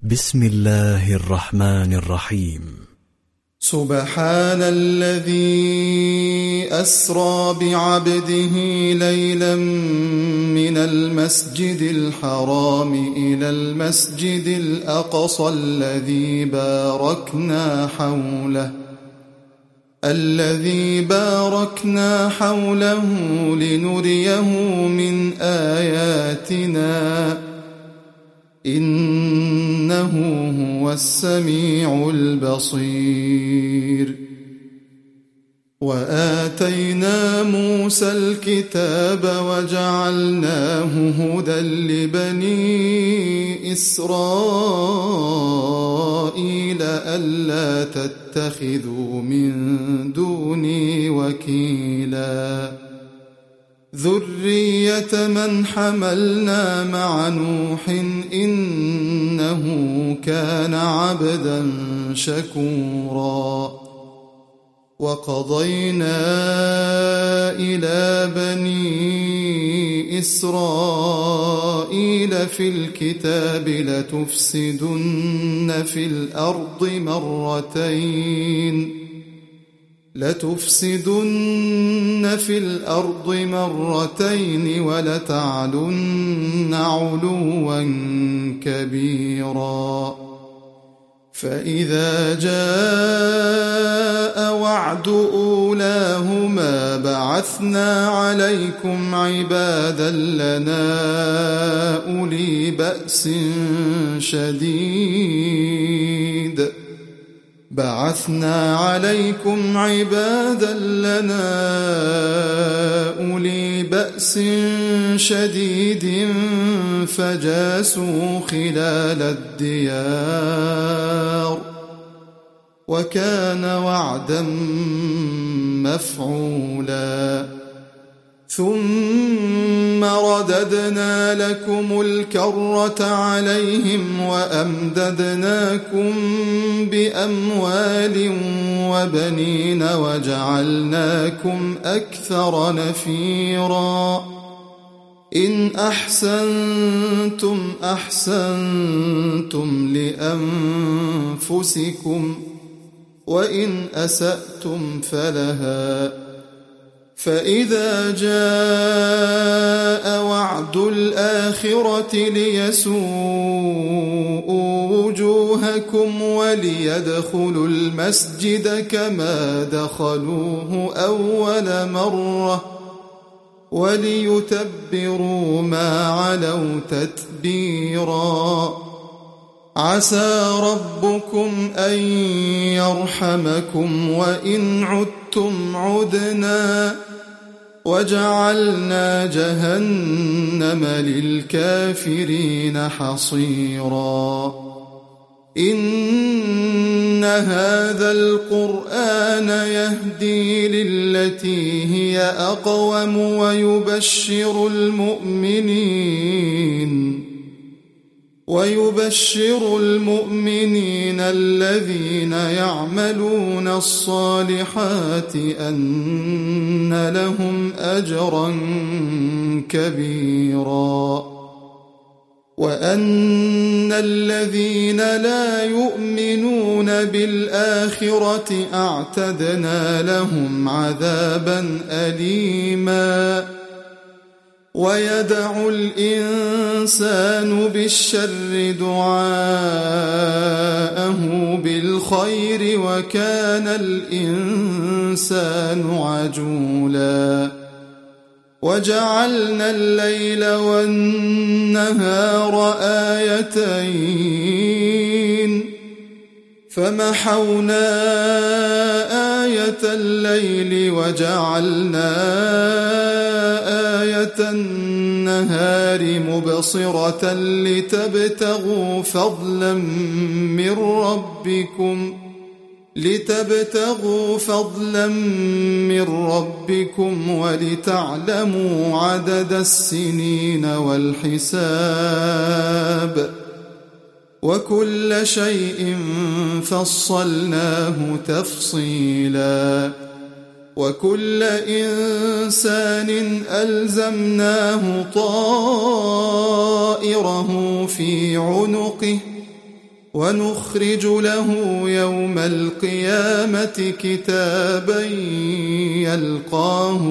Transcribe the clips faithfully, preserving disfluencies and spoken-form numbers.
بسم الله الرحمن الرحيم. سبحان الذي أسرى بعبده ليلا من المسجد الحرام إلى المسجد الأقصى الذي باركنا حوله الذي باركنا حوله لنريه من آياتنا إنه هو السميع البصير. وآتينا موسى الكتاب وجعلناه هدى لبني إسرائيل ألا تتخذوا من دوني وكيلا ذرية من حملنا مع نوح إنه كان عبدا شكورا. وقضينا إلى بني إسرائيل في الكتاب لتفسدن في الأرض مرتين لتفسدن في الأرض مرتين ولتعلن علوا كبيرا. فإذا جاء وعد أولاهما بعثنا عليكم عبادا لنا أولي بأس شديد بعثنا عليكم عبادا لنا أولي بأس شديد فجاسوا خلال الديار وكان وعدا مفعولا. ثم رددنا لكم الكرة عليهم وأمددناكم بأموال وبنين وجعلناكم أكثر نفيرا. إن أحسنتم أحسنتم لأنفسكم وإن أسأتم فلها. فإذا جاء وعد الآخرة ليسوءوا وجوهكم وليدخلوا المسجد كما دخلوه أول مرة وليتبروا ما علوا تتبيرا. عسى ربكم أن يرحمكم وإن عدتم عدنا وجعلنا جهنم للكافرين حصيرا. إن هذا القرآن يهدي للتي هي أقوم ويبشر المؤمنين ويبشر المؤمنين الذين يعملون الصالحات أن لهم أجرا كبيرا. وأن الذين لا يؤمنون بالآخرة أعتدنا لهم عذابا أليما. ويدع الإنسان بالشر دعاءه بالخير وكان الإنسان عجولا. وجعلنا الليل والنهار آيتين فمحونا آية الليل وجعلنا آية النهار مبصرة لتبتغوا فضلا من ربكم لتبتغوا فضلا من ربكم ولتعلموا عدد السنين والحساب وكل شيء فصلناه تفصيلا. وكل إنسان ألزمناه طائره في عنقه ونخرج له يوم القيامة كتابا يلقاه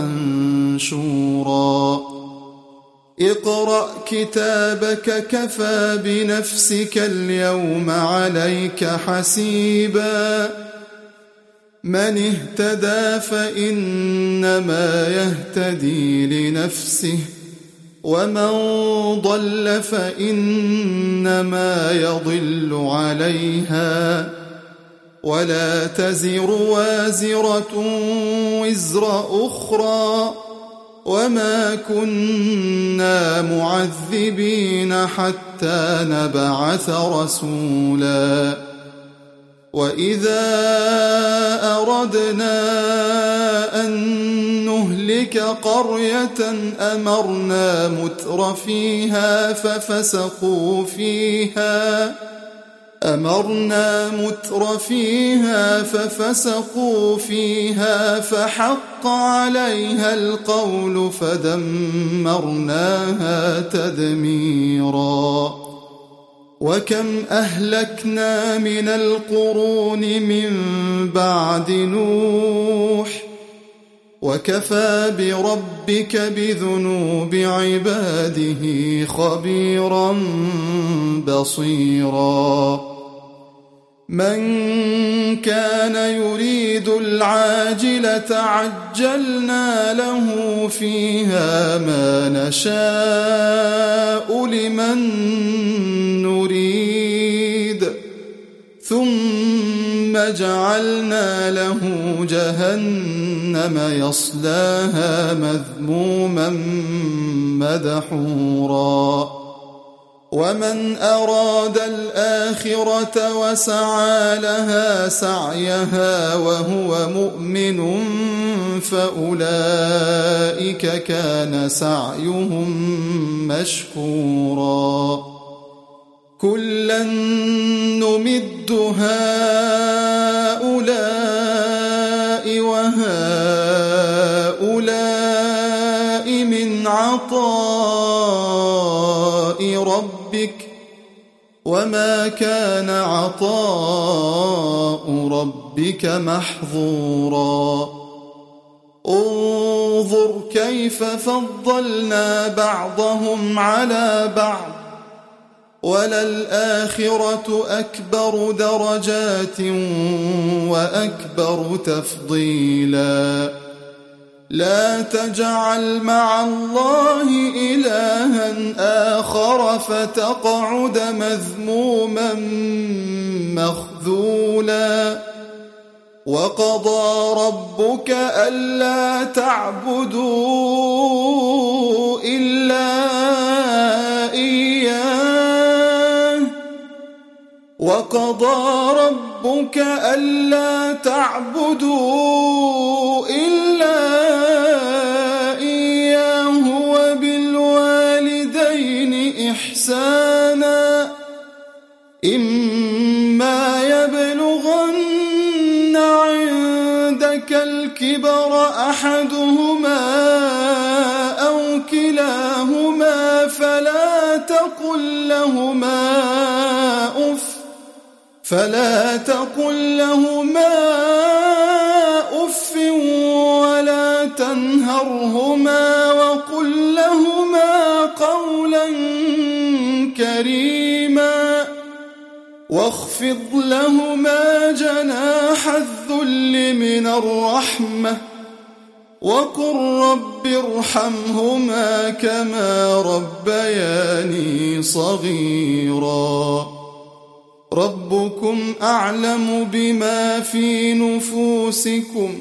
منشورا اقرأ كتابك كفى بنفسك اليوم عليك حسيبا من اهتدى فإنما يهتدي لنفسه ومن ضل فإنما يضل عليها ولا تزر وازرة وزر أخرى وما كنا معذبين حتى نبعث رسولا وإذا أردنا أن نهلك قرية أمرنا متر فيها ففسقوا فيها أمرنا متر فيها ففسقوا فيها فحق عليها القول فدمرناها تدميرا وكم أهلكنا من القرون من بعد نوح وكفى بربك بذنوب عباده خبيرا بصيرا من كان يريد العاجلة عجلنا له فيها ما نشاء لمن نريد ثم جعلنا له جهنم يصلاها مذموما مدحورا ومن أراد الآخرة وسعى لها سعيها وهو مؤمن فأولئك كان سعيهم مشكورا كلا نمد هؤلاء وهؤلاء من عطاء ربك وما كان عطاء ربك محظورا انظر كيف فضلنا بعضهم على بعض وللآخرة أكبر درجات وأكبر تفضيلا لا تجعل مع الله إلها آخر فتقعد مذموما مخذولا وقضى ربك ألا تعبدوا إلا إياه وقضى ربك ألا تعبدوا إلا إياه وبالوالدين إحسانا إما يبلغن عندك الكبر أحدهما أو كلاهما فلا تقل لهما أف فلا تقل لهما أف ولا تنهرهما وقل لهما قولا كريما واخفض لهما جناح الذل من الرحمة وقل رب ارحمهما كما ربياني صغيرا ربكم أعلم بما في نفوسكم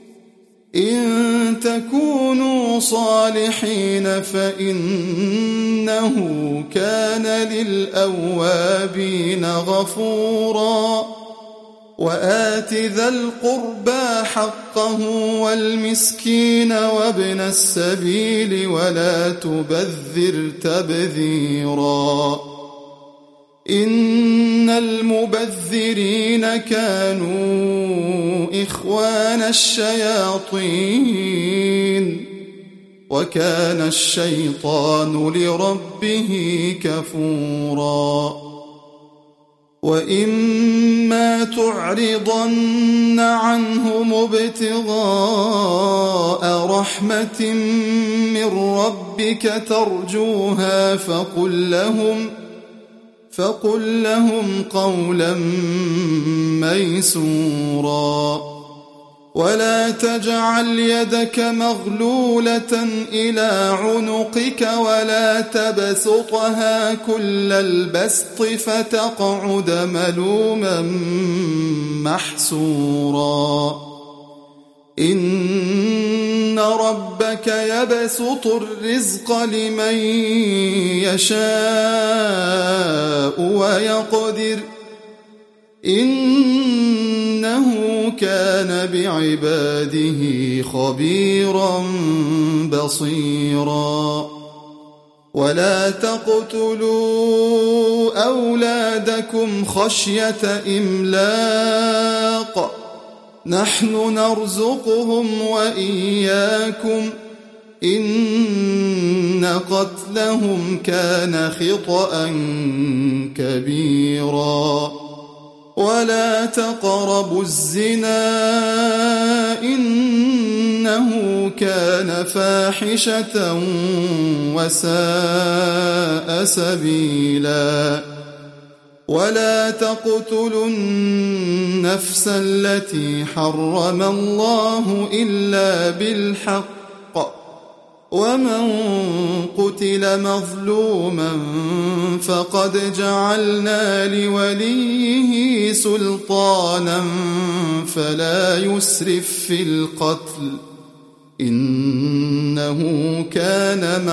إن تكونوا صالحين فإنه كان للأوابين غفورا وآت ذا القربى حقه والمسكين وابن السبيل ولا تبذر تبذيرا إن المبذرين كانوا إخوان الشياطين وكان الشيطان لربه كفورا وإما تعرضن عنهم ابتغاء رحمة من ربك ترجوها فقل لهم فقل لهم قولا ميسورا ولا تجعل يدك مغلولة إلى عنقك ولا تبسطها كل البسط فتقعد ملوما محسورا إن ربك يبسط الرزق لمن يشاء ويقدر إنه كان بعباده خبيرا بصيرا ولا تقتلوا أولادكم خشية إملاق نحن نرزقهم وإياكم إن قتلهم كان خطأ كبيرا ولا تقربوا الزنا إنه كان فاحشة وساء سبيلا ولا تقتلوا النفس التي حرم الله إلا بالحق ومن قتل مظلوما فقد جعلنا لوليه سلطانا فلا يسرف في القتل إنه كان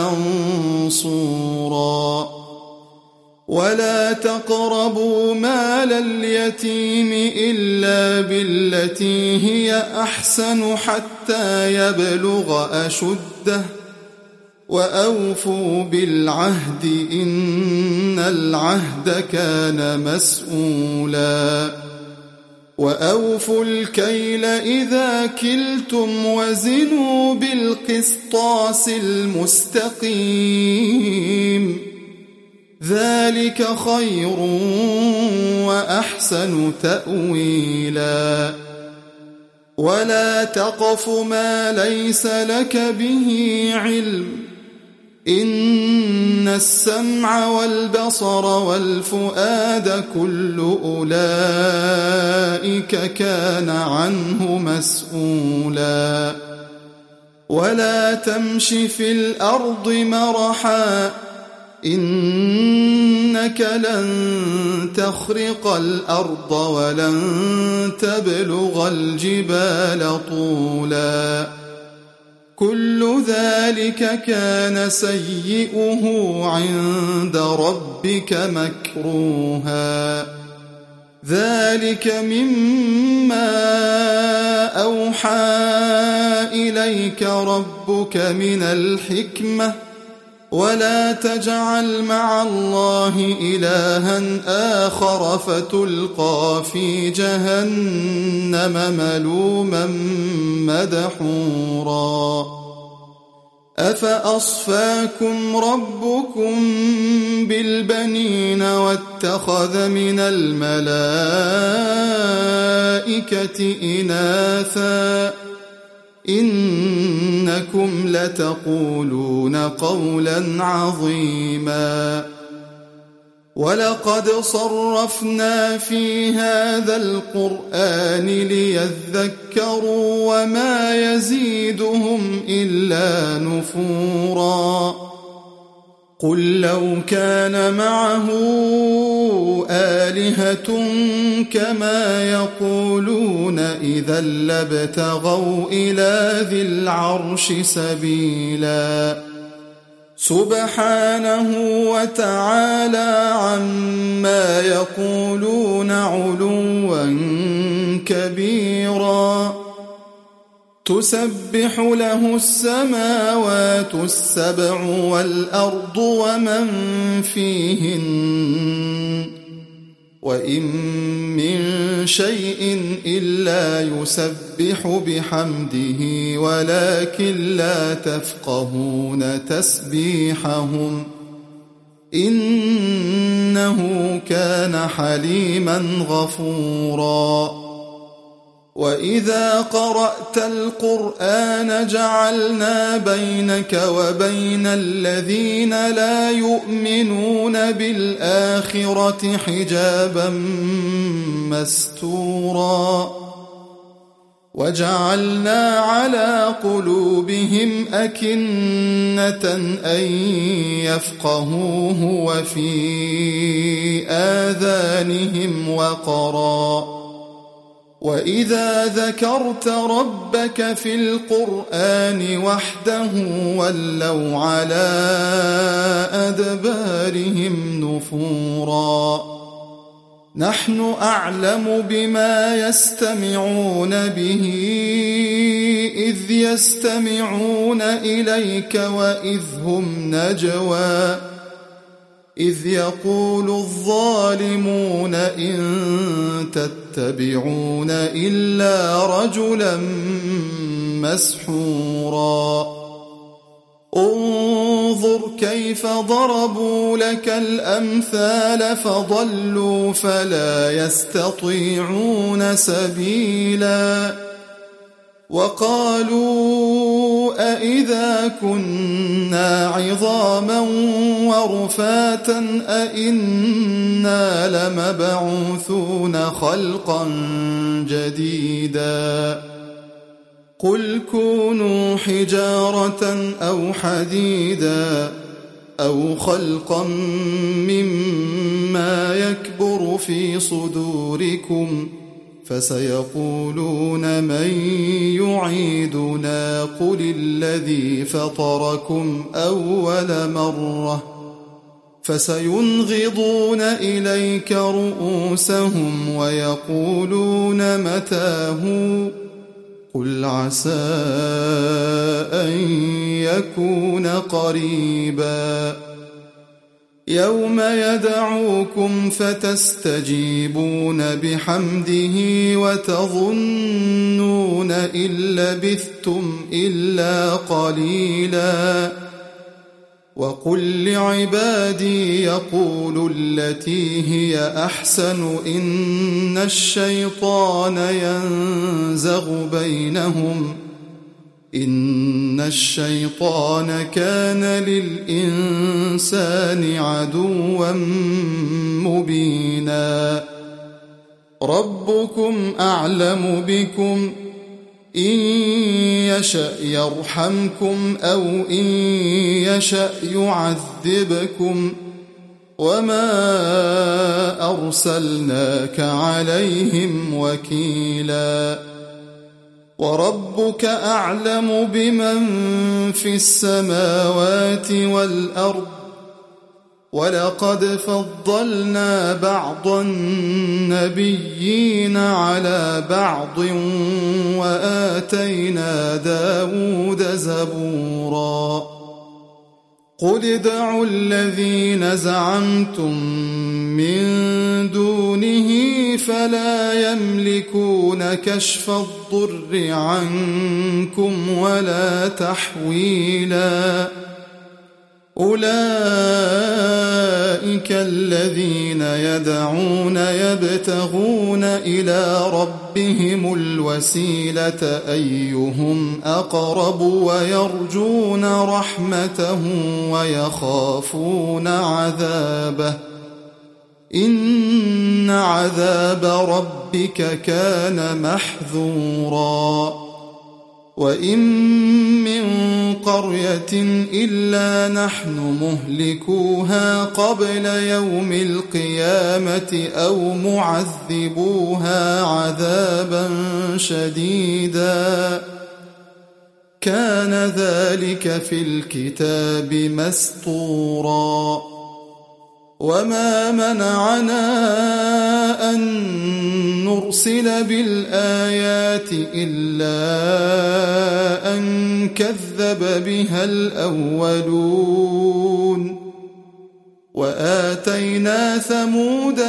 منصورا ولا تقربوا مال اليتيم إلا بالتي هي أحسن حتى يبلغ أشده وأوفوا بالعهد إن العهد كان مسؤولا وأوفوا الكيل إذا كلتم وزنوا بالقسطاس المستقيم ذلك خير وأحسن تأويلا ولا تقف ما ليس لك به علم إن السمع والبصر والفؤاد كل أولئك كان عنه مسؤولا ولا تمش في الأرض مرحا إنك لن تخرق الأرض ولن تبلغ الجبال طولا كل ذلك كان سيئه عند ربك مكروها ذلك مما أوحى إليك ربك من الحكمة ولا تجعل مع الله إلها آخر فتلقى في جهنم ملوما مدحورا أفأصفاكم ربكم بالبنين واتخذ من الملائكة إناثا إنكم لتقولون قولا عظيما ولقد صرفنا في هذا القرآن ليذكروا وما يزيدهم إلا نفورا قل لو كان معه آلهة كما يقولون إذا لابتغوا إلى ذي العرش سبيلا سبحانه وتعالى عما يقولون علوا كبيرا تسبح له السماوات السبع والأرض ومن فيهن وإن من شيء إلا يسبح بحمده ولكن لا تفقهون تسبيحهم إنه كان حليما غفورا وإذا قرأت القرآن جعلنا بينك وبين الذين لا يؤمنون بالآخرة حجابا مستورا وجعلنا على قلوبهم أكنة أن يفقهوه وفي آذانهم وقرا وإذا ذكرت ربك في القرآن وحده ولوا على أدبارهم نفورا نحن أعلم بما يستمعون به إذ يستمعون إليك وإذ هم نجوى إذ يقول الظالمون إن تتبعون إلا رجلا مسحورا انظر كيف ضربوا لك الأمثال فضلوا فلا يستطيعون سبيلا وقالوا أئذا كنا عظاما ورفاتا أئنا لمبعوثون خلقا جديدا قل كونوا حجارة أو حديدا أو خلقا مما يكبر في صدوركم فسيقولون من يعيدنا قل الذي فطركم أول مرة فسينغضون إليك رؤوسهم ويقولون متاه قل عسى أن يكون قريبا يوم يدعوكم فتستجيبون بحمده وتظنون إن لبثتم إلا قليلا وقل لعبادي يقولوا التي هي أحسن إن الشيطان ينزغ بينهم إن الشيطان كان للإنسان عدوا مبينا ربكم أعلم بكم إن يشأ يرحمكم أو إن يشأ يعذبكم وما أرسلناك عليهم وكيلا وربك أعلم بمن في السماوات والأرض ولقد فضلنا بعض النبيين على بعض وآتينا داود زبورا قل ادعوا الذين زعمتم من دونه فلا يملكون كشف الضر عنكم ولا تحويلا أولئك الذين يدعون يبتغون إلى ربهم الوسيلة أيهم أقرب ويرجون رحمته ويخافون عذابه إن عذاب ربك كان محذورا وإن من قرية إلا نحن مهلكوها قبل يوم القيامة أو معذبوها عذابا شديدا كان ذلك في الكتاب مسطورا وما منعنا أن نرسل بالآيات إلا أن كذب بها الأولون وآتينا ثمود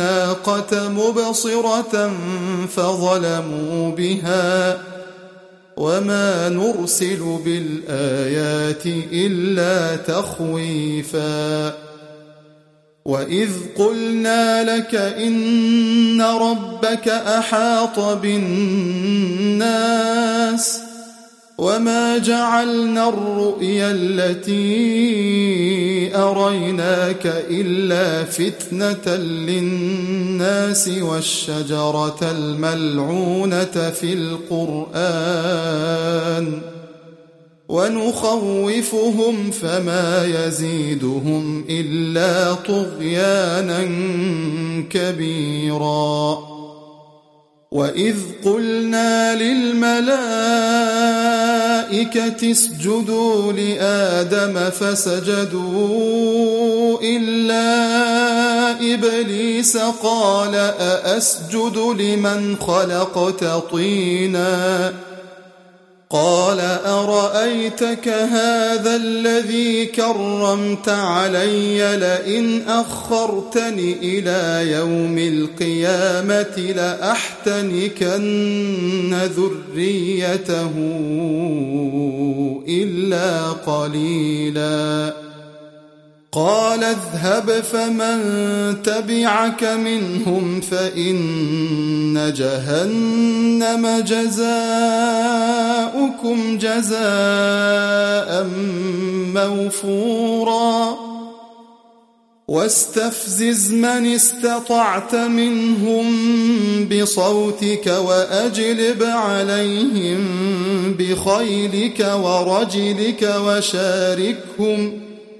الناقة مبصرة فظلموا بها وما نرسل بالآيات إلا تخويفا وإذ قلنا لك إن ربك أحاط بالناس وما جعلنا الرؤيا التي أريناك إلا فتنة للناس والشجرة الملعونة في القرآن ونخوفهم فما يزيدهم إلا طغيانا كبيرا وإذ قلنا للملائكة اسجدوا لآدم فسجدوا إلا إبليس قال أأسجد لمن خلقت طينا قال أرأيتك هذا الذي كرمت علي لئن أخرتني إلى يوم القيامة لأحتنكن ذريته إلا قليلا قال اذهب فمن تبعك منهم فإن جهنم جزاؤكم جزاء موفورا واستفزز من استطعت منهم بصوتك وأجلب عليهم بخيلك ورجلك وشاركهم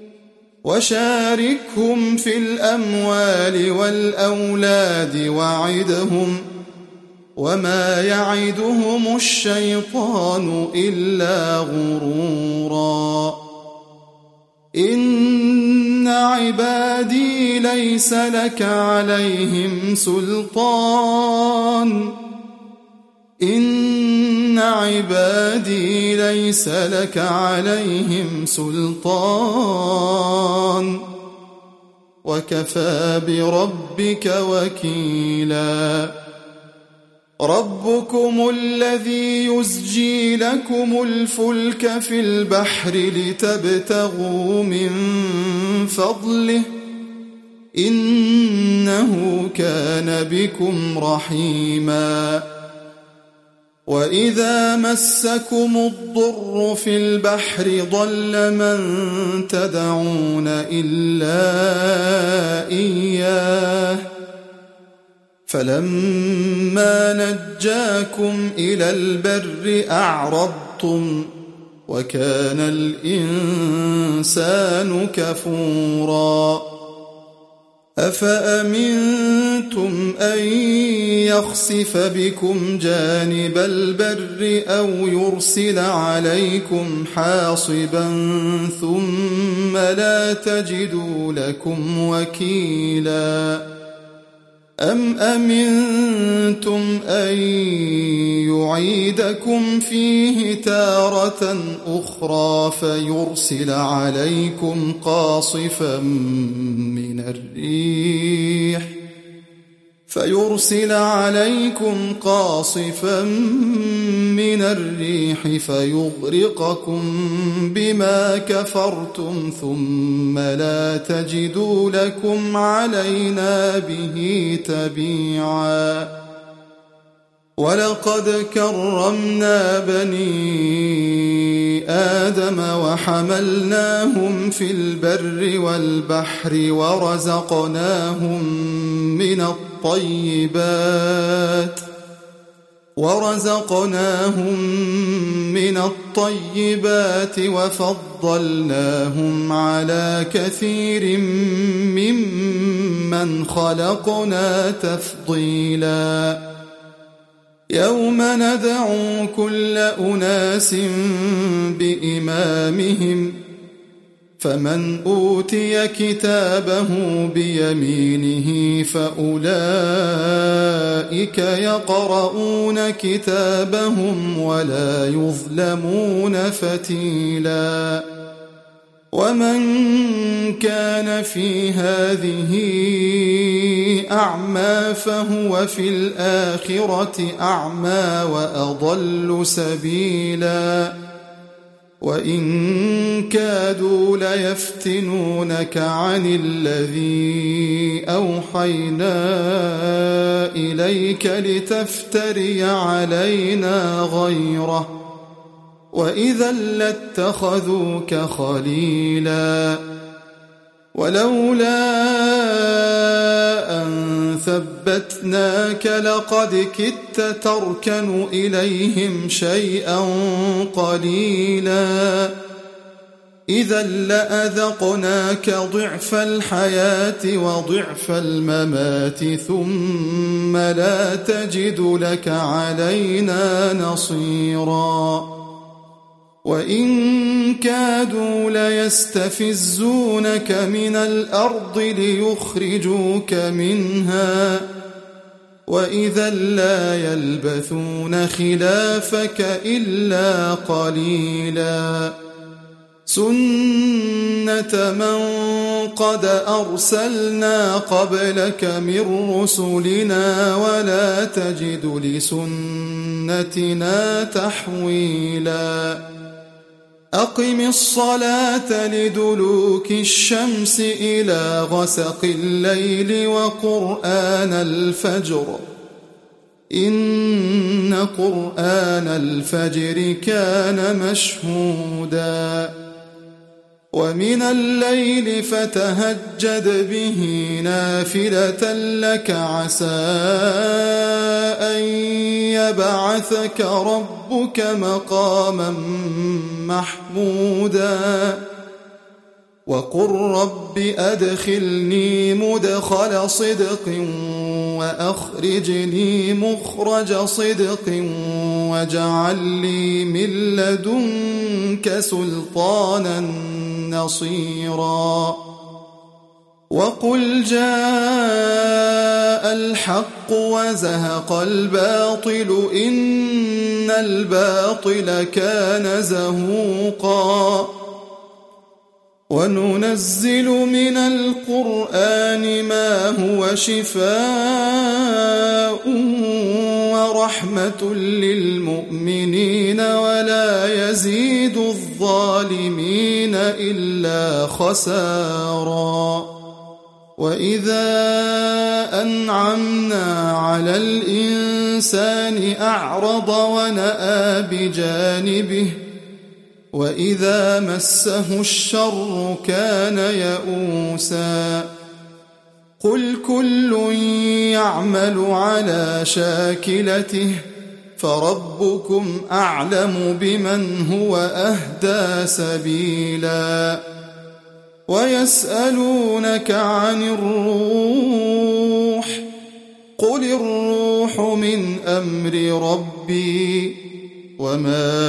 وشاركهم في الأموال والأولاد وعدهم وما يعدهم الشيطان إلا غرورا إن عبادي ليس لك عليهم سلطان إن عبادي ليس لك عليهم سلطان وكفى بربك وكيلا ربكم الذي يزجي لكم الفلك في البحر لتبتغوا من فضله إنه كان بكم رحيما وإذا مسكم الضر في البحر ضل من تدعون إلا إياه فلما نجاكم إلى البر أعرضتم وكان الإنسان كفورا أفأمنتم أن يخسف بكم جانب البر أو يرسل عليكم حاصبا ثم لا تجدوا لكم وكيلا أم أمنتم أن يعيدكم فيه تارة أخرى فيرسل عليكم قاصفا من الريح فيرسل عليكم قاصفا من الريح فيغرقكم بما كفرتم ثم لا تجدوا لكم علينا به تبيعا ولقد كرمنا بني آدم وحملناهم في البر والبحر ورزقناهم من الطيبات ورزقناهم من الطيبات وفضلناهم على كثير ممن خلقنا تفضيلا يوم ندعو كل أناس بإمامهم فمن أوتي كتابه بيمينه فأولئك يقرؤون كتابهم ولا يظلمون فتيلا ومن كان في هذه أعمى فهو في الآخرة أعمى وأضل سبيلا وإن كادوا ليفتنونك عن الذي أوحينا إليك لتفتري علينا غيره وإذا لاتخذوك خليلا ولولا أن ثبتناك لقد كدت تركن إليهم شيئا قليلا إذا لأذقناك ضعف الحياة وضعف الممات ثم لا تجد لك علينا نصيرا وإن كادوا ليستفزونك من الأرض ليخرجوك منها وإذا لا يلبثون خلافك إلا قليلا سنة من قد أرسلنا قبلك من رسلنا ولا تجد لسنتنا تحويلا أقم الصلاة لدلوك الشمس إلى غسق الليل وقرآن الفجر إن قرآن الفجر كان مشهودا ومن الليل فتهجد به نافلة لك عسى أن يبعثك ربك مقاما محمودا وقل رب أدخلني مدخل صدق وأخرجني مخرج صدق واجعل لي من لدنك سلطانا نصيرا وقل جاء الحق وزهق الباطل إن الباطل كان زهوقا وننزل من القرآن ما هو شفاء ورحمة للمؤمنين ولا يزيد الظالمين إلا خسارا وإذا أنعمنا على الإنسان أعرض ونأى بجانبه وإذا مسه الشر كان يئوسا قل كل يعمل على شاكلته فربكم أعلم بمن هو أهدى سبيلا ويسألونك عن الروح قل الروح من أمر ربي وما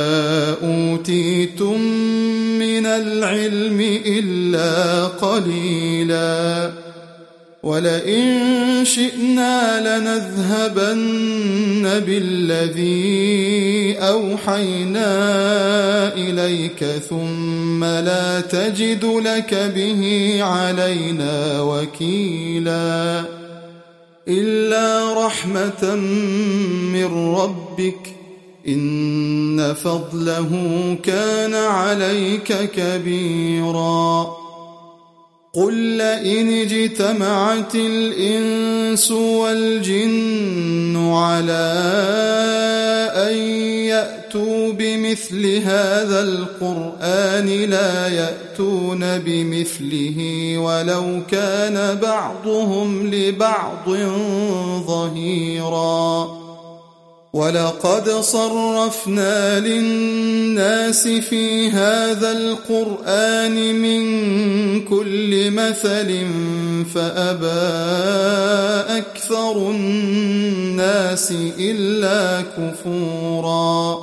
أوتيتم من العلم إلا قليلا ولئن شئنا لنذهبن بالذي أوحينا إليك ثم لا تجد لك به علينا وكيلا إلا رحمة من ربك إن فضله كان عليك كبيرا قل لئن اجتمعت الإنس والجن على أن يأتوا بمثل هذا القرآن لا يأتون بمثله ولو كان بعضهم لبعض ظهيرا ولقد صرفنا للناس في هذا القرآن من كل مثل فأبى أكثر الناس إلا كفورا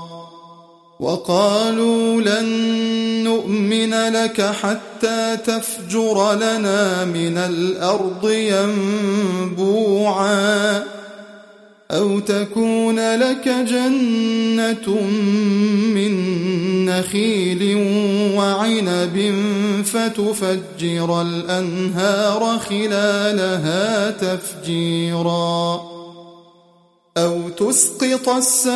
وقالوا لن نؤمن لك حتى تفجر لنا من الأرض ينبوعا أو تكون لك جنة من نخيل وعنب فتفجر الأنهار خلالها تفجيرا أو تسقط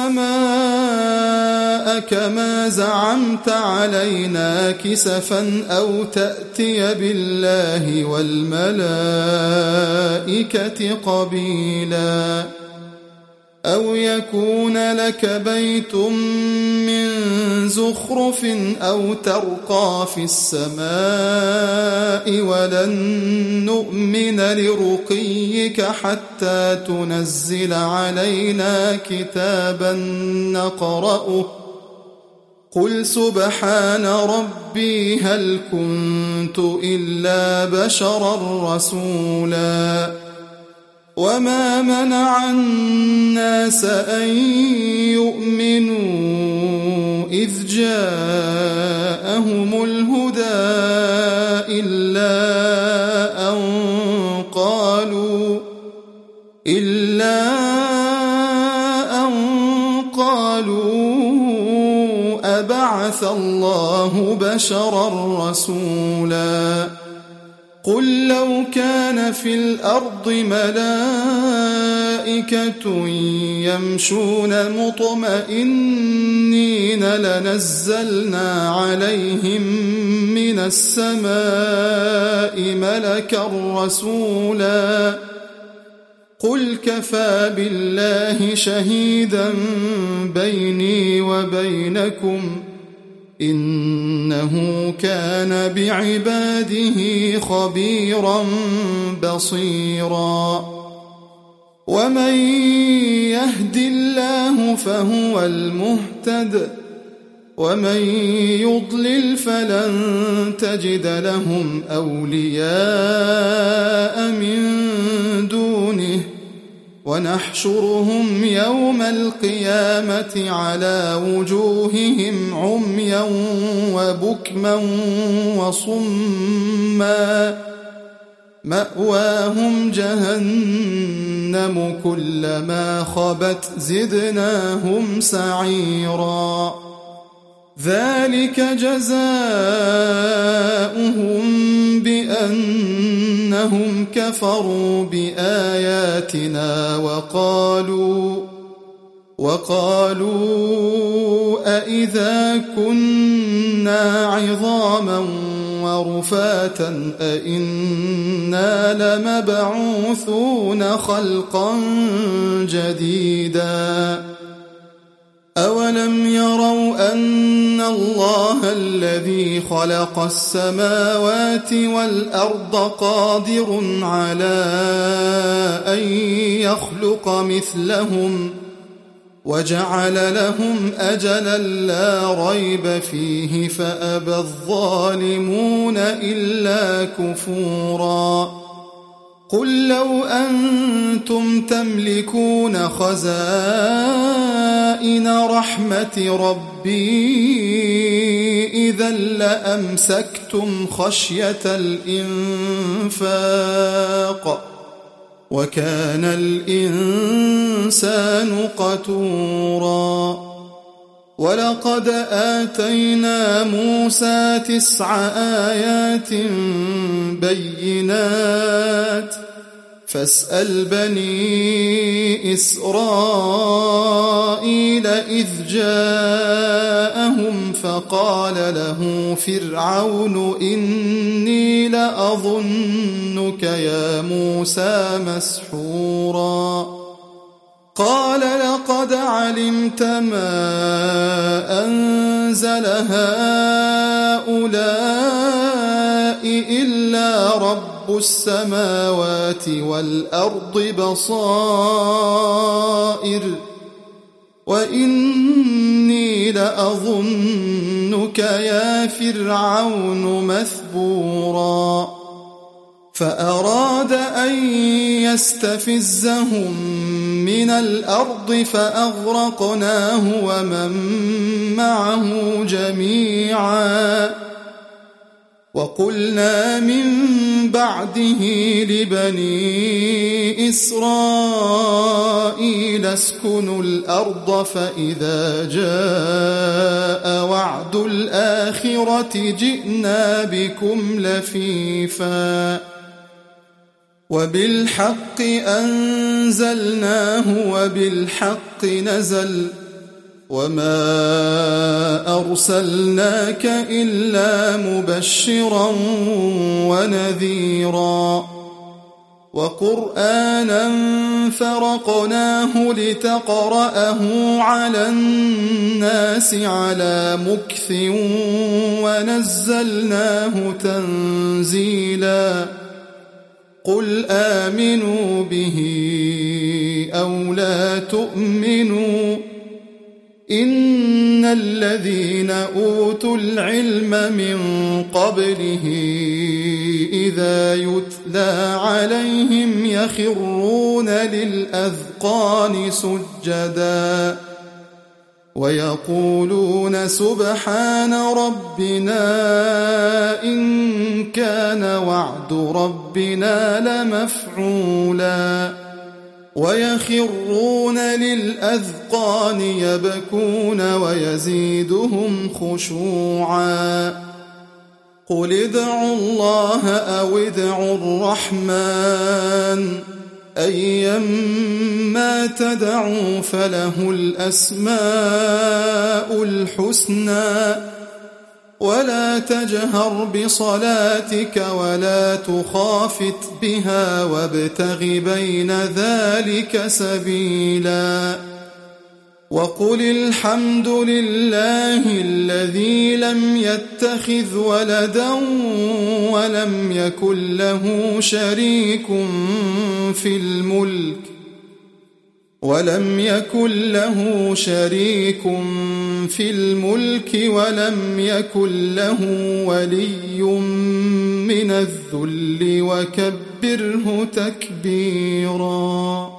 السماء كما زعمت علينا كسفا أو تأتي بالله والملائكة قبيلا أو يكون لك بيت من زخرف أو ترقى في السماء ولن نؤمن لرقيك حتى تنزل علينا كتابا نقرأه قل سبحان ربي هل كنت إلا بشرا رسولا وما منع الناس أن يؤمنوا إذ جاءهم الهدى إلا أن قالوا إلا أن قالوا أبعث الله بشرا رسولا قل لو كان في الأرض ملائكة يمشون مطمئنين لنزلنا عليهم من السماء ملكا رسولا قل كفى بالله شهيدا بيني وبينكم إنه كان بعباده خبيرا بصيرا ومن يهد الله فهو المهتد ومن يضلل فلن تجد لهم أولياء من دونه ونحشرهم يوم القيامة على وجوههم عميا وبكما وصما مأواهم جهنم كلما خبت زدناهم سعيرا ذلك جزاؤهم بأنهم كفروا بآياتنا وقالوا وقالوا أإذا كنا عظاما ورفاتا أإنا لمبعوثون خلقا جديدا أولم يروا أن الله الذي خلق السماوات والأرض قادر على أن يخلق مثلهم وجعل لهم أجلا لا ريب فيه فأبى الظالمون إلا كفورا قل لو أنتم تملكون خزائن رحمة ربي إذا لأمسكتم خشية الإنفاق وكان الإنسان قتورا ولقد آتينا موسى تسع آيات بينات فاسأل بني إسرائيل إذ جاءهم فقال له فرعون إني لأظنك يا موسى مسحورا قال لقد علمت ما أنزل هؤلاء إلا رب السماوات والأرض بصائر وإني لأظنك يا فرعون مثبورا فأراد أن يستفزهم من الأرض فأغرقناه ومن معه جميعا وقلنا من بعده لبني إسرائيل اسكنوا الأرض فإذا جاء وعد الآخرة جئنا بكم لفيفا وبالحق أنزلناه وبالحق نزل وما أرسلناك إلا مبشرا ونذيرا وقرآنا فرقناه لتقرأه على الناس على مكث ونزلناه تنزيلا قل آمنوا به أو لا تؤمنوا إن الذين أوتوا العلم من قبله إذا يتلى عليهم يخرون للأذقان سجدا ويقولون سبحان ربنا إن كان وعد ربنا لمفعولا ويخرون للأذقان يبكون ويزيدهم خشوعا قل ادعوا الله أو ادعوا الرحمن أيما تدعوا فله الأسماء الحسنى ولا تجهر بصلاتك ولا تخافت بها وابتغ بين ذلك سبيلا وقل الحمد لله الذي لم يتخذ ولدا ولم يكن له شريك في الملك ولم يكن له شريك في الملك ولم يكن له ولي من الذل وكبره تكبيرا.